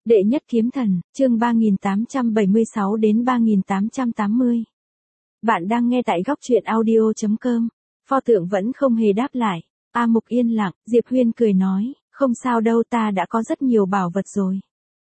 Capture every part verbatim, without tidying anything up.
Đệ nhất kiếm thần, chương ba nghìn tám trăm bảy mươi sáu đến ba nghìn tám trăm tám mươi. Bạn đang nghe tại góc truyện audio chấm com. Pho tượng vẫn không hề đáp lại. A Mục yên lặng, Diệp Huyên cười nói, không sao đâu, ta đã có rất nhiều bảo vật rồi.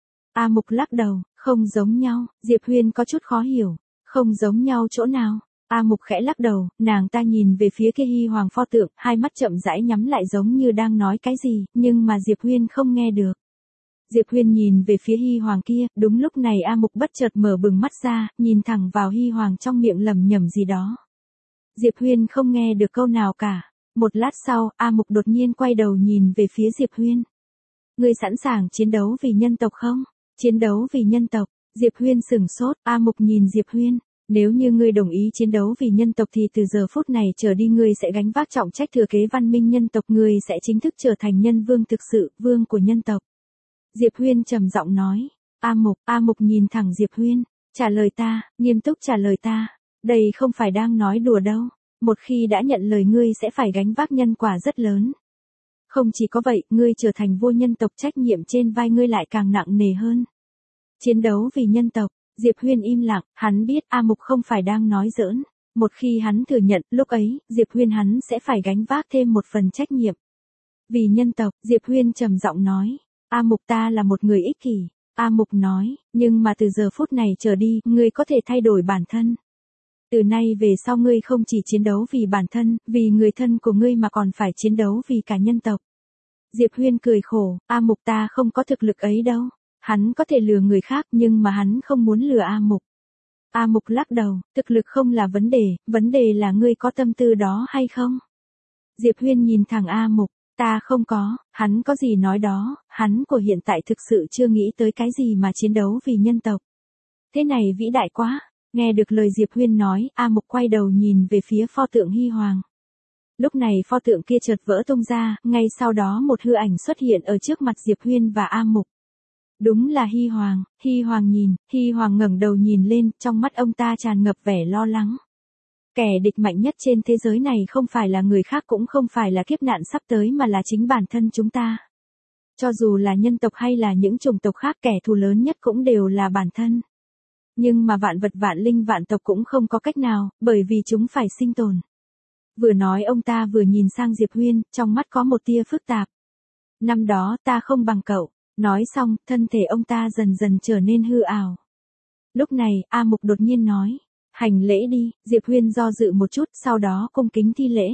A Mục lắc đầu, không giống nhau. Diệp Huyên có chút khó hiểu, không giống nhau chỗ nào? A Mục khẽ lắc đầu, nàng ta nhìn về phía kia Hy Hoàng pho tượng, hai mắt chậm rãi nhắm lại giống như đang nói cái gì, nhưng mà Diệp Huyên không nghe được. Diệp Huyên nhìn về phía Hy Hoàng kia, đúng lúc này A Mục bất chợt mở bừng mắt ra, nhìn thẳng vào Hy Hoàng trong miệng lẩm nhẩm gì đó. Diệp Huyên không nghe được câu nào cả. Một lát sau, A Mục đột nhiên quay đầu nhìn về phía Diệp Huyên. Ngươi sẵn sàng chiến đấu vì nhân tộc không? Chiến đấu vì nhân tộc? Diệp Huyên sửng sốt, A Mục nhìn Diệp Huyên. Nếu như ngươi đồng ý chiến đấu vì nhân tộc thì từ giờ phút này trở đi ngươi sẽ gánh vác trọng trách thừa kế văn minh nhân tộc, ngươi sẽ chính thức trở thành nhân vương thực sự, vương của nhân tộc. Diệp Huyên trầm giọng nói. A Mục, A Mục nhìn thẳng Diệp Huyên. Trả lời ta, nghiêm túc trả lời ta. Đây không phải đang nói đùa đâu. Một khi đã nhận lời ngươi sẽ phải gánh vác nhân quả rất lớn. Không chỉ có vậy, ngươi trở thành vua nhân tộc, trách nhiệm trên vai ngươi lại càng nặng nề hơn. Chiến đấu vì nhân tộc. Diệp Huyên im lặng, hắn biết A Mục không phải đang nói giỡn. Một khi hắn thừa nhận, lúc ấy, Diệp Huyên hắn sẽ phải gánh vác thêm một phần trách nhiệm. Vì nhân tộc, Diệp Huyên trầm giọng nói. A Mục, ta là một người ích kỷ. A Mục nói, nhưng mà từ giờ phút này trở đi, ngươi có thể thay đổi bản thân. Từ nay về sau ngươi không chỉ chiến đấu vì bản thân, vì người thân của ngươi mà còn phải chiến đấu vì cả nhân tộc. Diệp Huyên cười khổ, A Mục, ta không có thực lực ấy đâu. Hắn có thể lừa người khác nhưng mà hắn không muốn lừa A Mục. A Mục lắc đầu, thực lực không là vấn đề, vấn đề là ngươi có tâm tư đó hay không? Diệp Huyên nhìn thẳng A Mục, ta không có, hắn có gì nói đó, hắn của hiện tại thực sự chưa nghĩ tới cái gì mà chiến đấu vì nhân tộc. Thế này vĩ đại quá. Nghe được lời Diệp Huyên nói, A Mục quay đầu nhìn về phía pho tượng Hy Hoàng. Lúc này pho tượng kia chợt vỡ tung ra, ngay sau đó một hư ảnh xuất hiện ở trước mặt Diệp Huyên và A Mục. Đúng là Hy Hoàng. Hy Hoàng nhìn, Hy Hoàng ngẩng đầu nhìn lên, trong mắt ông ta tràn ngập vẻ lo lắng. Kẻ địch mạnh nhất trên thế giới này không phải là người khác, cũng không phải là kiếp nạn sắp tới, mà là chính bản thân chúng ta. Cho dù là nhân tộc hay là những chủng tộc khác, kẻ thù lớn nhất cũng đều là bản thân. Nhưng mà vạn vật vạn linh vạn tộc cũng không có cách nào, bởi vì chúng phải sinh tồn. Vừa nói ông ta vừa nhìn sang Diệp Huyên, trong mắt có một tia phức tạp. Năm đó ta không bằng cậu. Nói xong, thân thể ông ta dần dần trở nên hư ảo. Lúc này, A Mục đột nhiên nói. Hành lễ đi. Diệp Huyên do dự một chút, sau đó cung kính thi lễ.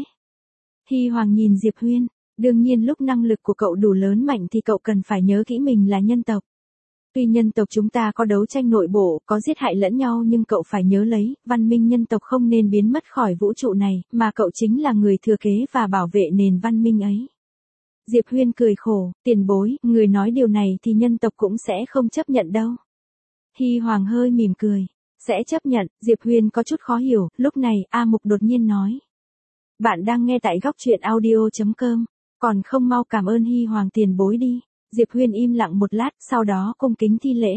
Hy Hoàng nhìn Diệp Huyên. Đương nhiên lúc năng lực của cậu đủ lớn mạnh thì cậu cần phải nhớ kỹ mình là nhân tộc. Tuy nhân tộc chúng ta có đấu tranh nội bộ, có giết hại lẫn nhau, nhưng cậu phải nhớ lấy, văn minh nhân tộc không nên biến mất khỏi vũ trụ này, mà cậu chính là người thừa kế và bảo vệ nền văn minh ấy. Diệp Huyên cười khổ, tiền bối, người nói điều này thì nhân tộc cũng sẽ không chấp nhận đâu. Hy Hoàng hơi mỉm cười, sẽ chấp nhận. Diệp Huyên có chút khó hiểu, lúc này A Mục đột nhiên nói. Bạn đang nghe tại góc truyện audio chấm com, còn không mau cảm ơn Hy Hoàng tiền bối đi. Diệp Huyên im lặng một lát, sau đó cung kính thi lễ.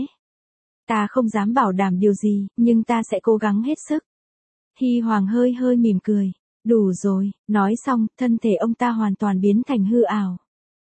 Ta không dám bảo đảm điều gì, nhưng ta sẽ cố gắng hết sức. Hy Hoàng hơi hơi mỉm cười. Đủ rồi, nói xong, thân thể ông ta hoàn toàn biến thành hư ảo.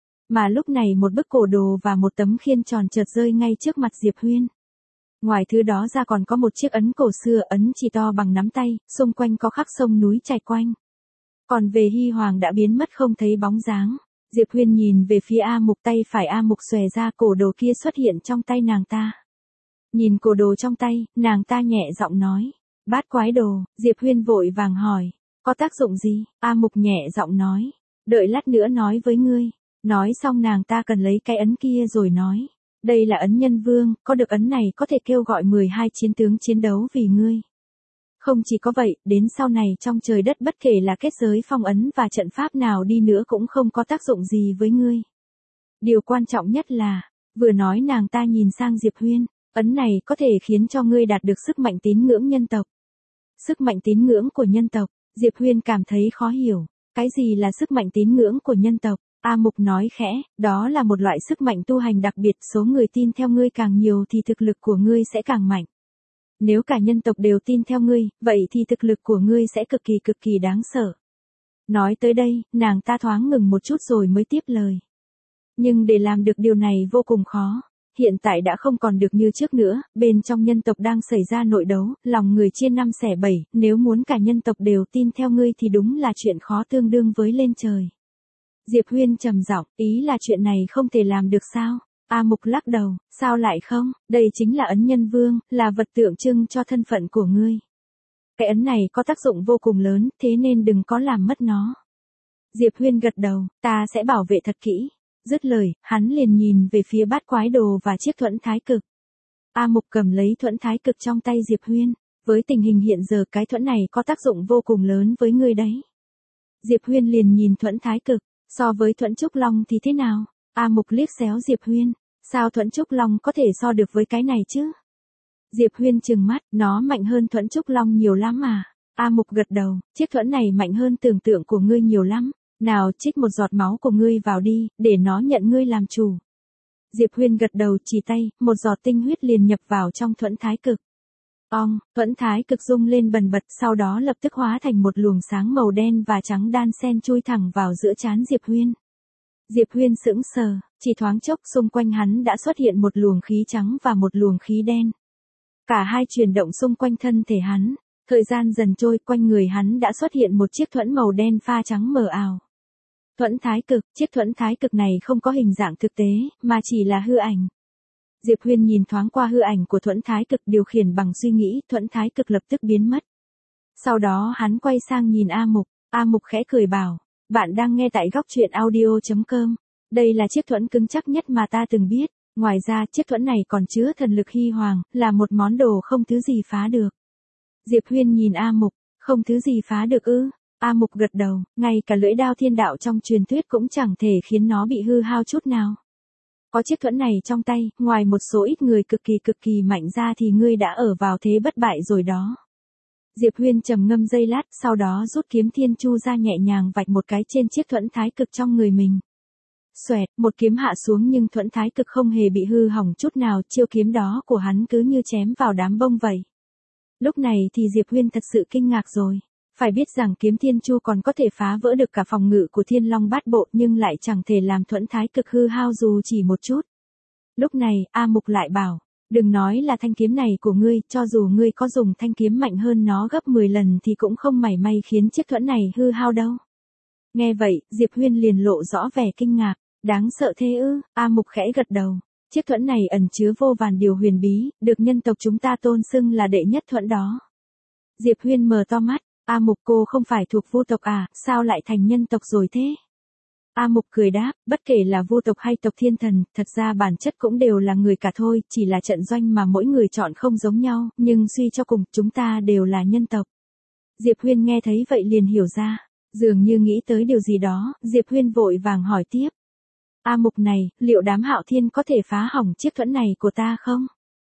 Mà lúc này một bức cổ đồ và một tấm khiên tròn chợt rơi ngay trước mặt Diệp Huyên. Ngoài thứ đó ra còn có một chiếc ấn cổ xưa, ấn chỉ to bằng nắm tay, xung quanh có khắc sông núi chảy quanh. Còn về Hy Hoàng đã biến mất không thấy bóng dáng. Diệp Huyên nhìn về phía A Mục, tay phải A Mục xòe ra, cổ đồ kia xuất hiện trong tay nàng ta. Nhìn cổ đồ trong tay, nàng ta nhẹ giọng nói. Bát quái đồ. Diệp Huyên vội vàng hỏi. Có tác dụng gì? A Mục nhẹ giọng nói. Đợi lát nữa nói với ngươi. Nói xong nàng ta cần lấy cái ấn kia rồi nói. Đây là ấn nhân vương, có được ấn này có thể kêu gọi mười hai chiến tướng chiến đấu vì ngươi. Không chỉ có vậy, đến sau này trong trời đất bất kể là kết giới phong ấn và trận pháp nào đi nữa cũng không có tác dụng gì với ngươi. Điều quan trọng nhất là, vừa nói nàng ta nhìn sang Diệp Huyên, ấn này có thể khiến cho ngươi đạt được sức mạnh tín ngưỡng nhân tộc. Sức mạnh tín ngưỡng của nhân tộc. Diệp Huyên cảm thấy khó hiểu. Cái gì là sức mạnh tín ngưỡng của nhân tộc? A Mục nói khẽ, đó là một loại sức mạnh tu hành đặc biệt, số người tin theo ngươi càng nhiều thì thực lực của ngươi sẽ càng mạnh. Nếu cả nhân tộc đều tin theo ngươi, vậy thì thực lực của ngươi sẽ cực kỳ cực kỳ đáng sợ. Nói tới đây, nàng ta thoáng ngừng một chút rồi mới tiếp lời. Nhưng để làm được điều này vô cùng khó. hiện tại đã không còn được như trước nữa, bên trong nhân tộc đang xảy ra nội đấu, lòng người chia năm xẻ bảy, nếu muốn cả nhân tộc đều tin theo ngươi thì đúng là chuyện khó tương đương với lên trời. Diệp Huyên trầm giọng, ý là chuyện này không thể làm được sao? A Mục lắc đầu, sao lại không, đây chính là ấn nhân vương, là vật tượng trưng cho thân phận của ngươi. Cái ấn này có tác dụng vô cùng lớn, thế nên đừng có làm mất nó. Diệp Huyên gật đầu, ta sẽ bảo vệ thật kỹ. Dứt lời, hắn liền nhìn về phía bát quái đồ và chiếc thuẫn thái cực. A Mục cầm lấy thuẫn thái cực trong tay Diệp Huyên, với tình hình hiện giờ cái thuẫn này có tác dụng vô cùng lớn với ngươi đấy. Diệp Huyên liền nhìn thuẫn thái cực, so với thuẫn trúc long thì thế nào? A Mục liếc xéo Diệp Huyên, sao thuẫn trúc long có thể so được với cái này chứ? Diệp Huyên trừng mắt, nó mạnh hơn thuẫn trúc long nhiều lắm mà. A Mục gật đầu, chiếc thuẫn này mạnh hơn tưởng tượng của ngươi nhiều lắm. Nào trích một giọt máu của ngươi vào đi, để nó nhận ngươi làm chủ. Diệp Huyên gật đầu chỉ tay, một giọt tinh huyết liền nhập vào trong thuẫn thái cực. Ong, thuẫn thái cực rung lên bần bật, sau đó lập tức hóa thành một luồng sáng màu đen và trắng đan xen chui thẳng vào giữa trán Diệp Huyên. Diệp Huyên sững sờ, chỉ thoáng chốc xung quanh hắn đã xuất hiện một luồng khí trắng và một luồng khí đen. Cả hai chuyển động xung quanh thân thể hắn, thời gian dần trôi, quanh người hắn đã xuất hiện một chiếc thuẫn màu đen pha trắng mờ ảo. Thuẫn thái cực, chiếc thuẫn thái cực này không có hình dạng thực tế, mà chỉ là hư ảnh. Diệp Huyên nhìn thoáng qua hư ảnh của thuẫn thái cực điều khiển bằng suy nghĩ, thuẫn thái cực lập tức biến mất. Sau đó hắn quay sang nhìn A Mục, A Mục khẽ cười bảo, bạn đang nghe tại góc truyện audio chấm com. Đây là chiếc thuẫn cứng chắc nhất mà ta từng biết, ngoài ra chiếc thuẫn này còn chứa thần lực hy hoàng, là một món đồ không thứ gì phá được. Diệp Huyên nhìn A Mục, không thứ gì phá được ư? A Mục gật đầu, ngay cả lưỡi đao thiên đạo trong truyền thuyết cũng chẳng thể khiến nó bị hư hao chút nào. Có chiếc thuẫn này trong tay, ngoài một số ít người cực kỳ cực kỳ mạnh ra thì ngươi đã ở vào thế bất bại rồi đó. Diệp Huyên trầm ngâm giây lát, sau đó rút kiếm thiên chu ra nhẹ nhàng vạch một cái trên chiếc thuẫn thái cực trong người mình. Xoẹt, một kiếm hạ xuống nhưng thuẫn thái cực không hề bị hư hỏng chút nào, chiêu kiếm đó của hắn cứ như chém vào đám bông vậy. Lúc này thì Diệp Huyên thật sự kinh ngạc rồi. Phải biết rằng kiếm thiên chu còn có thể phá vỡ được cả phòng ngự của thiên long bát bộ nhưng lại chẳng thể làm thuẫn thái cực hư hao dù chỉ một chút. Lúc này, A Mục lại bảo, đừng nói là thanh kiếm này của ngươi, cho dù ngươi có dùng thanh kiếm mạnh hơn nó gấp mười lần thì cũng không mảy may khiến chiếc thuẫn này hư hao đâu. Nghe vậy, Diệp Huyên liền lộ rõ vẻ kinh ngạc, đáng sợ thế ư? A Mục khẽ gật đầu, chiếc thuẫn này ẩn chứa vô vàn điều huyền bí, được nhân tộc chúng ta tôn xưng là đệ nhất thuẫn đó. Diệp Huyên mở to mắt, A Mục cô không phải thuộc vu tộc à, sao lại thành nhân tộc rồi thế? A Mục cười đáp, bất kể là vu tộc hay tộc thiên thần, thật ra bản chất cũng đều là người cả thôi, chỉ là trận doanh mà mỗi người chọn không giống nhau, nhưng suy cho cùng, chúng ta đều là nhân tộc. Diệp Huyên nghe thấy vậy liền hiểu ra, dường như nghĩ tới điều gì đó, Diệp Huyên vội vàng hỏi tiếp. A Mục này, liệu đám Hạo Thiên có thể phá hỏng chiếc thuẫn này của ta không?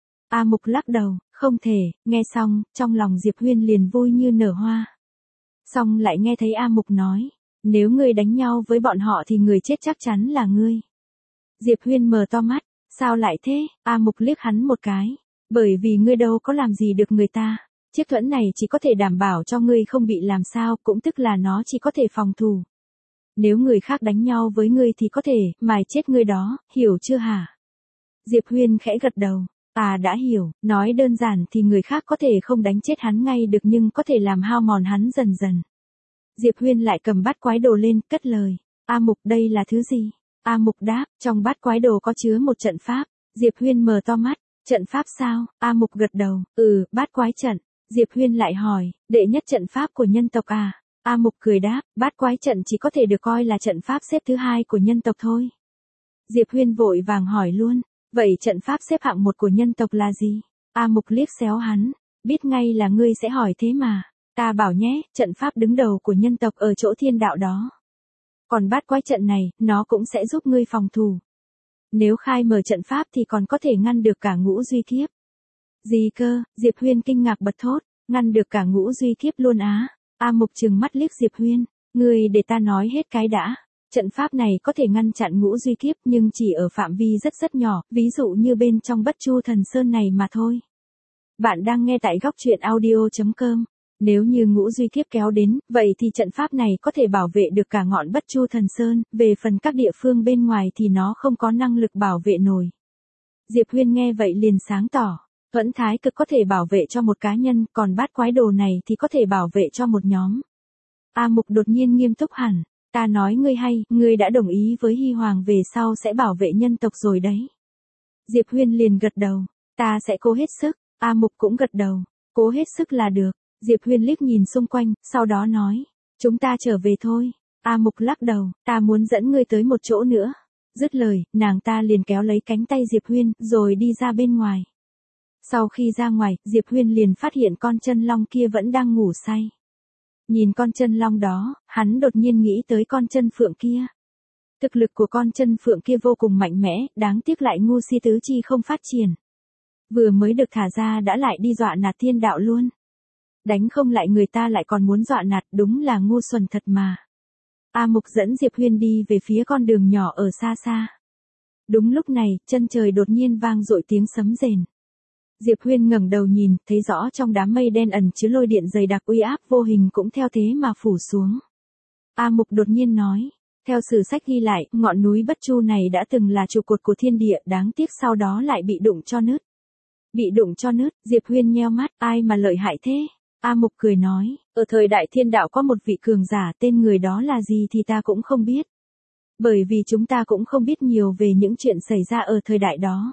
A Mục lắc đầu, không thể, nghe xong, trong lòng Diệp Huyên liền vui như nở hoa. Xong lại nghe thấy A Mục nói, nếu ngươi đánh nhau với bọn họ thì người chết chắc chắn là ngươi. Diệp Huyên mở to mắt, sao lại thế? A Mục liếc hắn một cái, bởi vì ngươi đâu có làm gì được người ta, chiếc thuẫn này chỉ có thể đảm bảo cho ngươi không bị làm sao, cũng tức là nó chỉ có thể phòng thủ. Nếu người khác đánh nhau với ngươi thì có thể mài chết ngươi đó, hiểu chưa hả? Diệp Huyên khẽ gật đầu. À đã hiểu, nói đơn giản thì người khác có thể không đánh chết hắn ngay được nhưng có thể làm hao mòn hắn dần dần. Diệp Huyên lại cầm bát quái đồ lên, cất lời. A Mục đây là thứ gì? A Mục đáp, trong bát quái đồ có chứa một trận pháp. Diệp Huyên mở to mắt, trận pháp sao? A Mục gật đầu, ừ, bát quái trận. Diệp Huyên lại hỏi, đệ nhất trận pháp của nhân tộc à? A Mục cười đáp, bát quái trận chỉ có thể được coi là trận pháp xếp thứ hai của nhân tộc thôi. Diệp Huyên vội vàng hỏi luôn. Vậy trận pháp xếp hạng một của nhân tộc là gì? A Mục liếc xéo hắn, biết ngay là ngươi sẽ hỏi thế mà. Ta bảo nhé, trận pháp đứng đầu của nhân tộc ở chỗ thiên đạo đó. Còn bát quái trận này, nó cũng sẽ giúp ngươi phòng thủ. Nếu khai mở trận pháp thì còn có thể ngăn được cả ngũ duy kiếp. Gì cơ? Diệp Huyên kinh ngạc bật thốt, ngăn được cả ngũ duy kiếp luôn á. A Mục trừng mắt liếc Diệp Huyên, ngươi để ta nói hết cái đã. Trận pháp này có thể ngăn chặn ngũ duy kiếp nhưng chỉ ở phạm vi rất rất nhỏ, ví dụ như bên trong Bất Chu Thần Sơn này mà thôi. Bạn đang nghe tại góc truyện audio chấm com. Nếu như ngũ duy kiếp kéo đến, vậy thì trận pháp này có thể bảo vệ được cả ngọn Bất Chu Thần Sơn, về phần các địa phương bên ngoài thì nó không có năng lực bảo vệ nổi. Diệp Huyên nghe vậy liền sáng tỏ. Thuẫn thái cực có thể bảo vệ cho một cá nhân, còn bát quái đồ này thì có thể bảo vệ cho một nhóm. A Mục đột nhiên nghiêm túc hẳn. Ta nói ngươi hay, ngươi đã đồng ý với Hy Hoàng về sau sẽ bảo vệ nhân tộc rồi đấy. Diệp Huyên liền gật đầu. Ta sẽ cố hết sức. A Mục cũng gật đầu. Cố hết sức là được. Diệp Huyên liếc nhìn xung quanh, sau đó nói. Chúng ta trở về thôi. A Mục lắc đầu. Ta muốn dẫn ngươi tới một chỗ nữa. Dứt lời, nàng ta liền kéo lấy cánh tay Diệp Huyên, rồi đi ra bên ngoài. Sau khi ra ngoài, Diệp Huyên liền phát hiện con chân long kia vẫn đang ngủ say. Nhìn con chân long đó, hắn đột nhiên nghĩ tới con chân phượng kia. Thực lực của con chân phượng kia vô cùng mạnh mẽ, đáng tiếc lại ngu si tứ chi không phát triển. Vừa mới được thả ra đã lại đi dọa nạt thiên đạo luôn. Đánh không lại người ta lại còn muốn dọa nạt, đúng là ngu xuẩn thật mà. A Mục dẫn Diệp Huyên đi về phía con đường nhỏ ở xa xa. Đúng lúc này, chân trời đột nhiên vang dội tiếng sấm rền. Diệp Huyên ngẩng đầu nhìn, thấy rõ trong đám mây đen ẩn chứa lôi điện dày đặc uy áp vô hình cũng theo thế mà phủ xuống. A Mục đột nhiên nói, theo sử sách ghi lại, ngọn núi Bất Chu này đã từng là trụ cột của thiên địa, đáng tiếc sau đó lại bị đụng cho nứt. Bị đụng cho nứt, Diệp Huyên nheo mắt, ai mà lợi hại thế? A Mục cười nói, ở thời đại thiên đạo có một vị cường giả, tên người đó là gì thì ta cũng không biết. Bởi vì chúng ta cũng không biết nhiều về những chuyện xảy ra ở thời đại đó.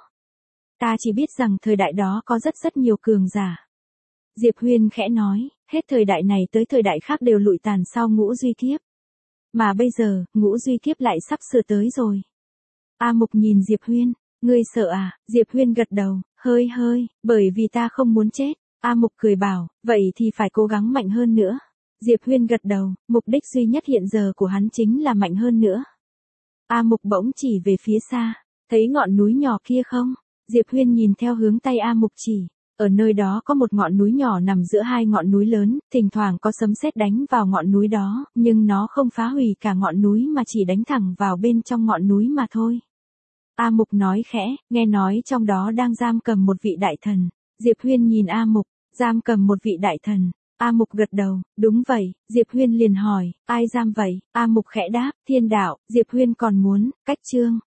Ta chỉ biết rằng thời đại đó có rất rất nhiều cường giả. Diệp Huyên khẽ nói, hết thời đại này tới thời đại khác đều lụi tàn sau ngũ duy kiếp. Mà bây giờ, ngũ duy kiếp lại sắp sửa tới rồi. A Mục nhìn Diệp Huyên, ngươi sợ à? Diệp Huyên gật đầu, hơi hơi, bởi vì ta không muốn chết. A Mục cười bảo, vậy thì phải cố gắng mạnh hơn nữa. Diệp Huyên gật đầu, mục đích duy nhất hiện giờ của hắn chính là mạnh hơn nữa. A Mục bỗng chỉ về phía xa, thấy ngọn núi nhỏ kia không? Diệp Huyên nhìn theo hướng tay A Mục chỉ, ở nơi đó có một ngọn núi nhỏ nằm giữa hai ngọn núi lớn, thỉnh thoảng có sấm sét đánh vào ngọn núi đó, nhưng nó không phá hủy cả ngọn núi mà chỉ đánh thẳng vào bên trong ngọn núi mà thôi. A Mục nói khẽ, nghe nói trong đó đang giam cầm một vị đại thần. Diệp Huyên nhìn A Mục, giam cầm một vị đại thần. A Mục gật đầu, đúng vậy. Diệp Huyên liền hỏi, ai giam vậy? A Mục khẽ đáp, thiên đạo. Diệp Huyên còn muốn, cách chương.